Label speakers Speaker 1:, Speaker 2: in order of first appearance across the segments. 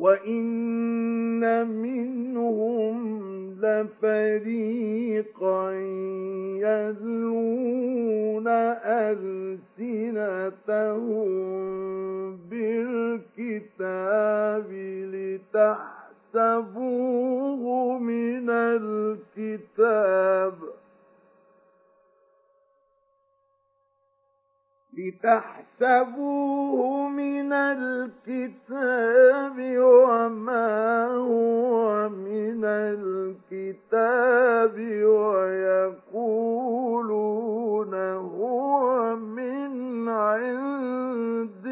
Speaker 1: وَإِنَّ مِنْهُمْ لَفَرِيقًا يَلْوُونَ أَلْسِنَتَهُم بِالْكِتَابِ لِتَحْسَبُوهُ مِنَ الْكِتَابِ وَمَا هُوَ مِنَ الْكِتَابِ وَيَقُولُونَ هُوَ مِنْ عِندِ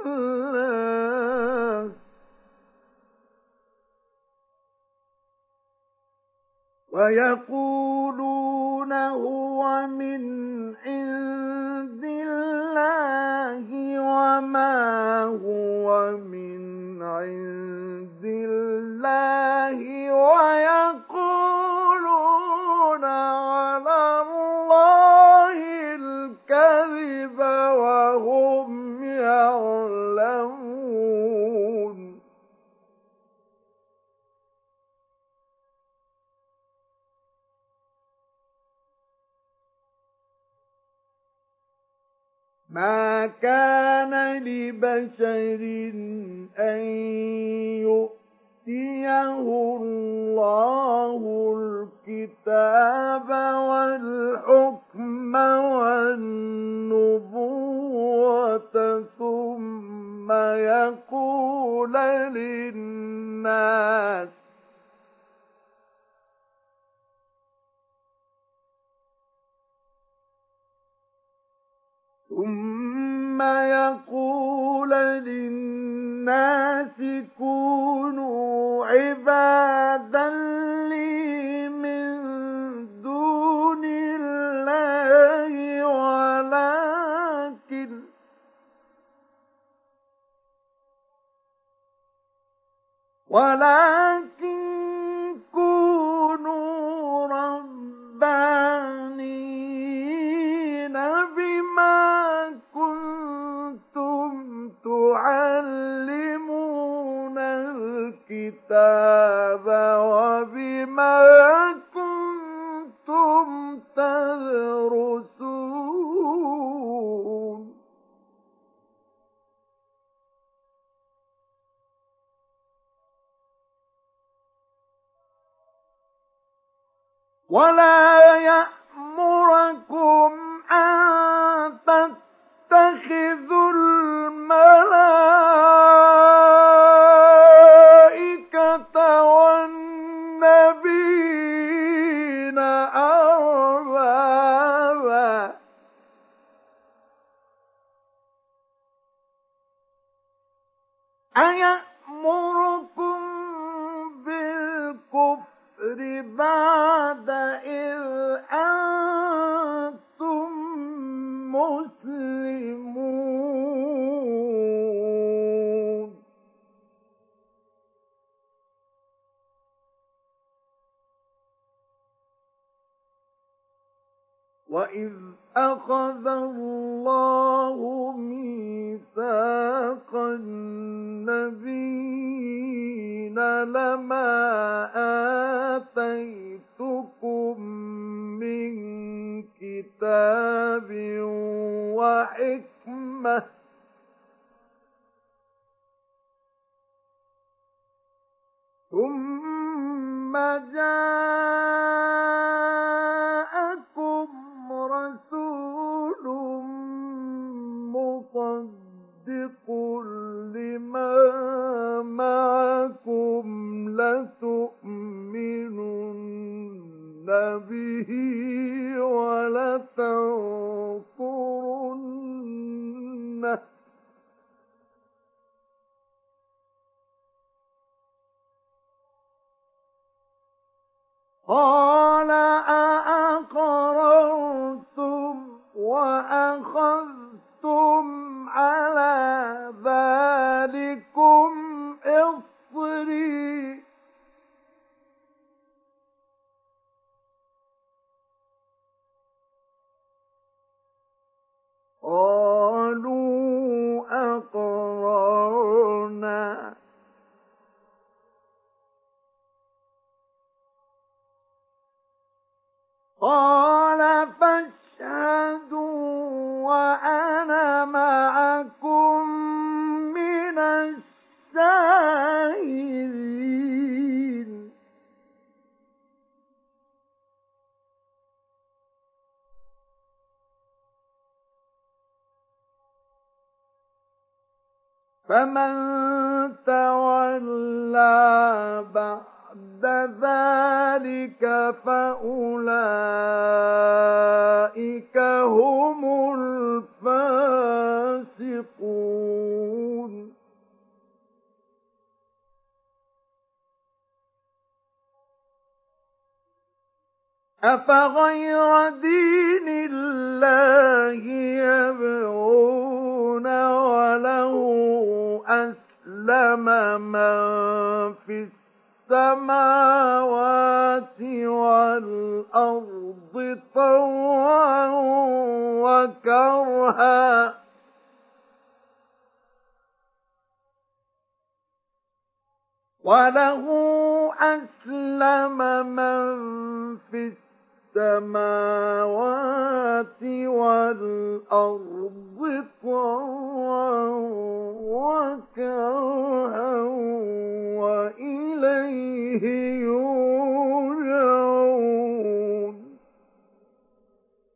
Speaker 1: اللَّهِ وَمَا هُوَ مِنْ عِندِ اللَّهِ وَيَقُولُونَ عَلَى اللَّهِ الْكَذِبَ وَهُمْ يَعْلَمُونَ. مَا كَانَ لِبَشَرٍ أَن يُؤْتِيَهُ اللَّهُ الْكِتَابَ وَالْحُكْمَ وَالنُّبُوَّةَ ثُمَّ يَقُولَ لِلنَّاسِ كُونُوا عِبَادًا لِّي مِن دُونِ اللَّهِ ولكن كونوا ربانيين بما كنتم تعلمون الكتاب وبما كنتم تدرسون. ولا يأمركم أن تتخذوا الملائكة والنبيين أربابا أيأمركم بالكفر بعد إذ أنتم مسلمون. وإذ أخذ الله ميثاق النبيين لما آتيتكم من كتاب وحكمة ثم جاءكم رسول مصدق لما معكم لتؤمنن به ولتنصرنه قال أأقررتم وأخذتم على ذلكم إصري قالوا أقررنا قال فاشهدوا وأنا معكم من الشاهدين. فمن تولى بعد ذلك فأولئك هم الفاسقون. أفغير دين الله يبغون وله أسلم من في السماوات والأرض طوعا وكرها وله أسلم من في السماوات والأرض طوعا وكرها